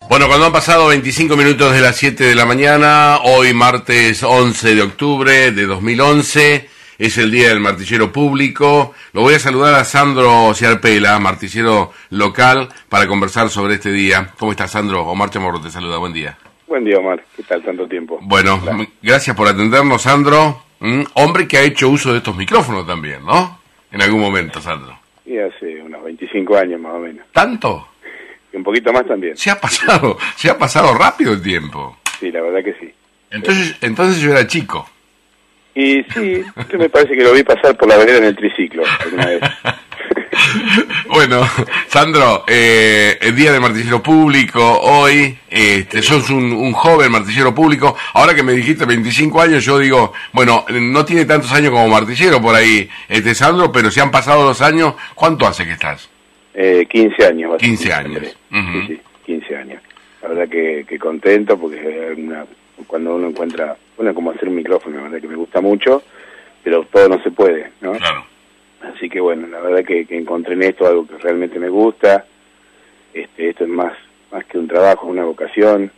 Bueno, cuando han pasado 25 minutos de las 7 de la mañana, hoy martes 11 de octubre de 2011, es el Día del Martillero Público. Lo voy a saludar a Sandro Ciarpela, martillero local, para conversar sobre este día. ¿Cómo estás, Sandro? Omar Chamorro te saluda, buen día. Buen día, Omar. ¿Qué tal? Tanto tiempo. Bueno, gracias por atendernos, Sandro. Hombre que ha hecho uso de estos micrófonos también, ¿no? En algún momento, Sandro. Y hace unos 25 años más o menos. ¿Tanto? Y un poquito más también. Se ha pasado rápido el tiempo. Sí, la verdad que sí. Entonces yo era chico. Y sí, yo me parece que lo vi pasar por la vereda en el triciclo alguna vez. Bueno, Sandro, el Día del Martillero Público, hoy, sos un joven martillero público. Ahora que me dijiste 25 años, yo digo, bueno, no tiene tantos años como martillero por ahí, Sandro, pero si han pasado los años, ¿cuánto hace que estás? 15 años. 15 años. Sí, sí, 15 años. La verdad que contento porque cuando uno encuentra, como hacer un micrófono, la verdad que me gusta mucho, pero todo no se puede, ¿no? Claro. Así que bueno, la verdad que encontré en esto algo que realmente me gusta. Esto es más que un trabajo, una vocación.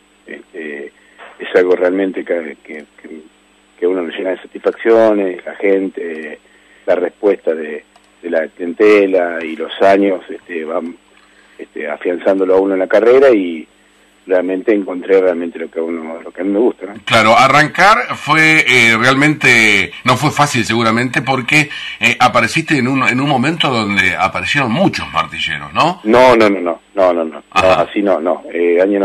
Es algo realmente que uno le llena de satisfacciones, la gente, la respuesta de la clientela y los años van afianzándolo a uno en la carrera, y realmente encontré lo que a mí me gusta, ¿no? Claro, arrancar fue realmente, no fue fácil seguramente, porque apareciste en un momento donde aparecieron muchos martilleros, ¿no? No, así no. Año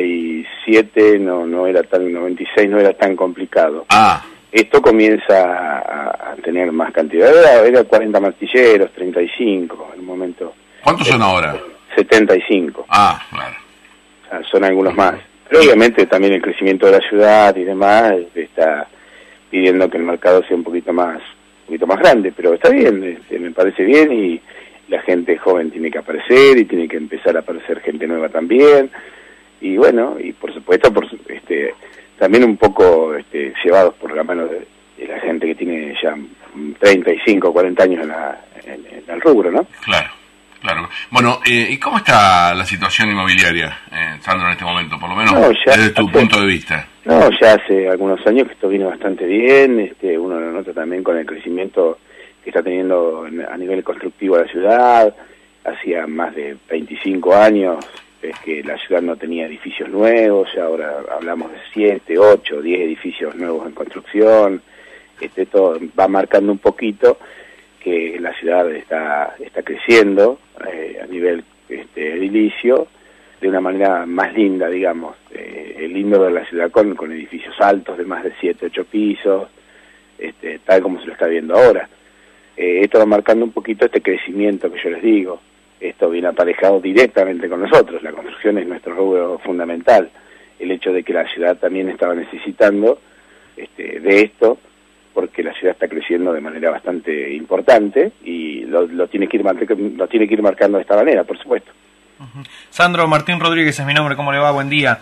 97 no era tan, 96 no era tan complicado. Esto comienza a tener más cantidad, era 40 martilleros, 35 en un momento. ¿Cuántos son ahora? 75. Claro. Son algunos más. Pero obviamente también el crecimiento de la ciudad y demás está pidiendo que el mercado sea un poquito más grande, pero está bien, me parece bien, y la gente joven tiene que aparecer y tiene que empezar a aparecer gente nueva también, y bueno, y por supuesto también un poco llevados por la mano de la gente que tiene ya 35, 40 años en el rubro, ¿no? Claro. Bueno, ¿y cómo está la situación inmobiliaria, Sandro, en este momento, por lo menos desde tu punto de vista? No, ya hace algunos años que esto vino bastante bien, uno lo nota también con el crecimiento que está teniendo a nivel constructivo la ciudad. Hacía más de 25 años que la ciudad no tenía edificios nuevos, y ahora hablamos de 7, 8, 10 edificios nuevos en construcción. Todo va marcando un poquito que la ciudad está creciendo a nivel edilicio de una manera más linda, digamos. Es lindo ver la ciudad con edificios altos de más de 7, 8 pisos, tal como se lo está viendo ahora. Esto va marcando un poquito este crecimiento que yo les digo. Esto viene aparejado directamente con nosotros. La construcción es nuestro rubro fundamental. El hecho de que la ciudad también estaba necesitando de esto, porque la ciudad está creciendo de manera bastante importante, y lo tiene que ir marcando de esta manera, por supuesto. Sandro, Martín Rodríguez es mi nombre, ¿cómo le va? Buen día.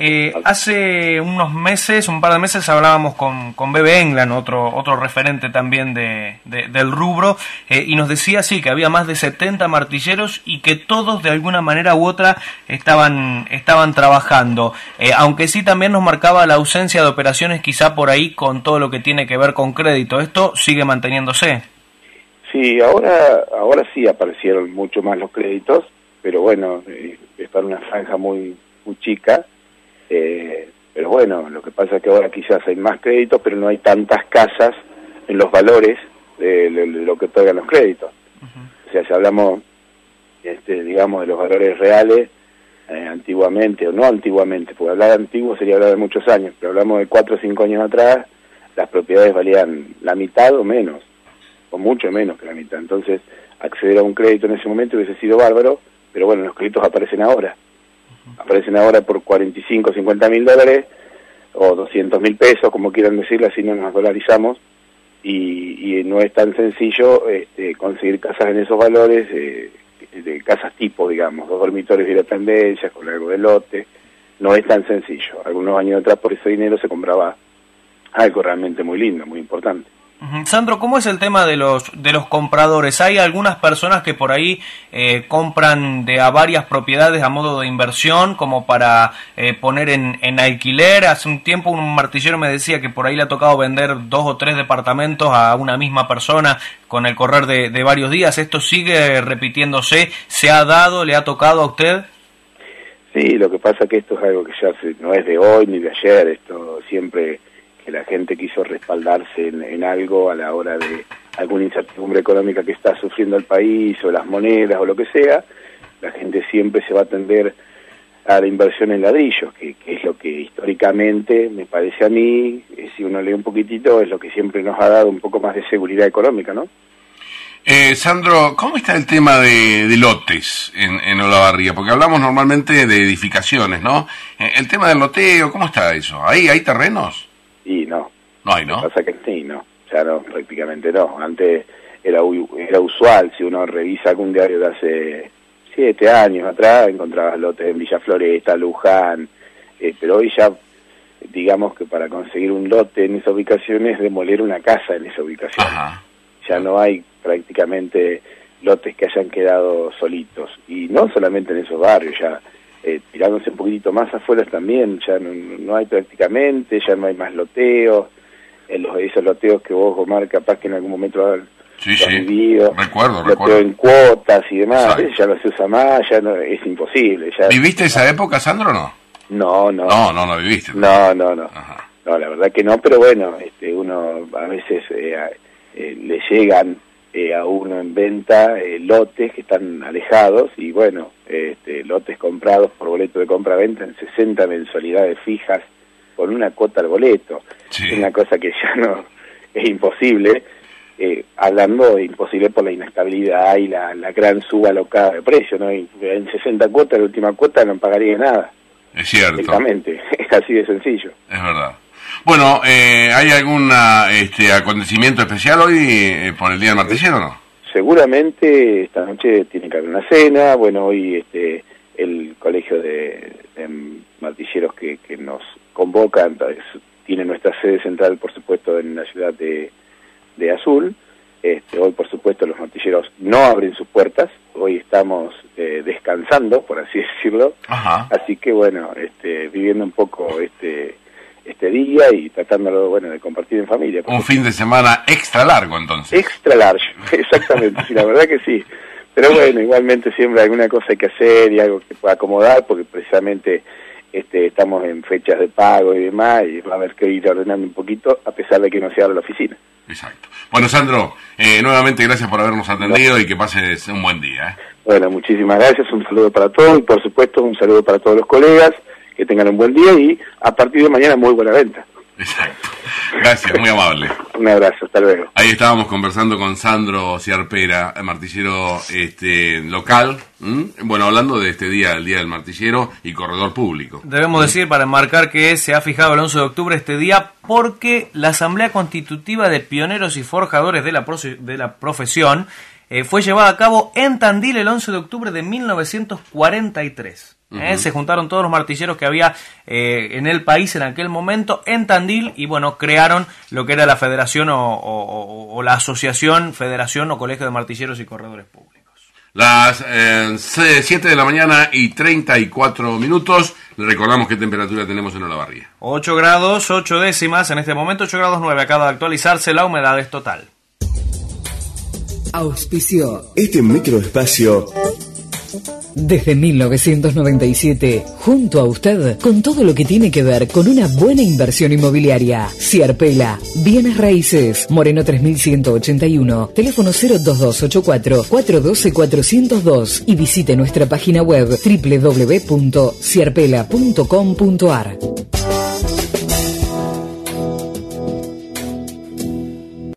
Hace un par de meses hablábamos con Bebe England, otro referente también del rubro, y nos decía sí que había más de 70 martilleros y que todos de alguna manera u otra estaban trabajando, aunque sí también nos marcaba la ausencia de operaciones quizá por ahí con todo lo que tiene que ver con crédito. ¿Esto sigue manteniéndose? Sí, ahora sí aparecieron mucho más los créditos, pero bueno, es para una franja muy chica, pero bueno, lo que pasa es que ahora quizás hay más créditos, pero no hay tantas casas en los valores de lo que otorgan los créditos. O sea, si hablamos, digamos, de los valores reales, antiguamente, o no antiguamente, porque hablar de antiguo sería hablar de muchos años, pero hablamos de 4 o 5 años atrás, las propiedades valían la mitad o menos, o mucho menos que la mitad. Entonces, acceder a un crédito en ese momento hubiese sido bárbaro, pero bueno, los créditos aparecen ahora por 45, 50 mil dólares, o 200 mil pesos, como quieran decirlo, así no nos dolarizamos, y no es tan sencillo conseguir casas en esos valores, de casas tipo, digamos, 2 dormitorios de dependencia, con algo de lote. No es tan sencillo. Algunos años atrás por ese dinero se compraba algo realmente muy lindo, muy importante. Sandro, ¿cómo es el tema de los compradores? Hay algunas personas que por ahí compran de a varias propiedades a modo de inversión, como para poner en alquiler. Hace un tiempo un martillero me decía que por ahí le ha tocado vender 2 o 3 departamentos a una misma persona con el correr de varios días. ¿Esto sigue repitiéndose? ¿Se ha dado? ¿Le ha tocado a usted? Sí, lo que pasa es que esto es algo que ya no es de hoy ni de ayer. Esto siempre que la gente quiso respaldarse en algo a la hora de alguna incertidumbre económica que está sufriendo el país, o las monedas, o lo que sea, la gente siempre se va a tender a la inversión en ladrillos, que es lo que históricamente, me parece a mí, si uno lee un poquitito, es lo que siempre nos ha dado un poco más de seguridad económica, ¿no? Sandro, ¿cómo está el tema de lotes en Olavarría? Porque hablamos normalmente de edificaciones, ¿no? El tema del loteo, ¿cómo está eso? ¿Hay terrenos? Y no. No hay, ¿no? Lo que pasa que sí, no. Ya no, prácticamente no. Antes era usual, si uno revisa algún diario de hace 7 años atrás, encontrabas lotes en Villa Floresta, Luján, pero hoy ya, digamos que para conseguir un lote en esa ubicación es demoler una casa en esa ubicación. Ajá. Ya no hay prácticamente lotes que hayan quedado solitos. Y no solamente en esos barrios, ya tirándose un poquitito más afuera también, ya no hay prácticamente, ya no hay más loteos, esos loteos que vos, Omar, capaz que en algún momento has vivido, recuerdo en cuotas y demás, ya no se usa más, ya no, es imposible. Ya. ¿Viviste esa época, Sandro, o no? No viviste. No. Ajá. No, la verdad que no, pero bueno, uno a veces le llegan a uno en venta lotes que están alejados y bueno, lotes comprados por boleto de compra-venta en 60 mensualidades fijas con una cuota al boleto. Sí. Es una cosa que ya no es imposible, hablando de imposible por la inestabilidad y la gran suba alocada de precio, ¿no? Y en 60 cuotas, la última cuota no pagaría nada. Es cierto. Exactamente, es así de sencillo. Es verdad. Bueno, ¿hay algún acontecimiento especial hoy por el Día del Martillero o no? Seguramente esta noche tiene que haber una cena. Bueno, hoy el colegio de martilleros que nos convocan tiene nuestra sede central, por supuesto, en la ciudad de Azul. Hoy, por supuesto, los martilleros no abren sus puertas. Hoy estamos descansando, por así decirlo. Ajá. Así que, bueno, viviendo un poco este día y tratándolo, bueno, de compartir en familia. Un fin de semana extra largo, entonces. Extra largo, exactamente, sí, la verdad que sí. Pero bueno, igualmente siempre alguna cosa hay que hacer y algo que pueda acomodar, porque precisamente estamos en fechas de pago y demás, y va a haber que ir ordenando un poquito, a pesar de que no se abra la oficina. Exacto. Bueno, Sandro, nuevamente gracias por habernos atendido y que pases un buen día. Bueno, muchísimas gracias, un saludo para todos y por supuesto un saludo para todos los colegas, que tengan un buen día y a partir de mañana muy buena venta. Exacto. Gracias, muy amable. Un abrazo, hasta luego. Ahí estábamos conversando con Sandro Ciarpera, martillero local. Bueno, hablando de este día, el Día del Martillero y corredor público. Debemos decir, para enmarcar, que se ha fijado el 11 de octubre este día porque la Asamblea Constitutiva de Pioneros y Forjadores de la profesión fue llevada a cabo en Tandil el 11 de octubre de 1943. Se juntaron todos los martilleros que había en el país en aquel momento en Tandil y bueno, crearon lo que era la federación o la asociación, federación o colegio de martilleros y corredores públicos. Las 7 de la mañana y 34 minutos. Le recordamos qué temperatura tenemos en Olavarría. 8 grados 8 décimas en este momento, 8 grados 9. Acaba de actualizarse, la humedad es total. Auspició este microespacio desde 1997, junto a usted, con todo lo que tiene que ver con una buena inversión inmobiliaria. Ciarpela, Bienes Raíces, Moreno 3181, teléfono 02284 412 402 y visite nuestra página web www.ciarpela.com.ar.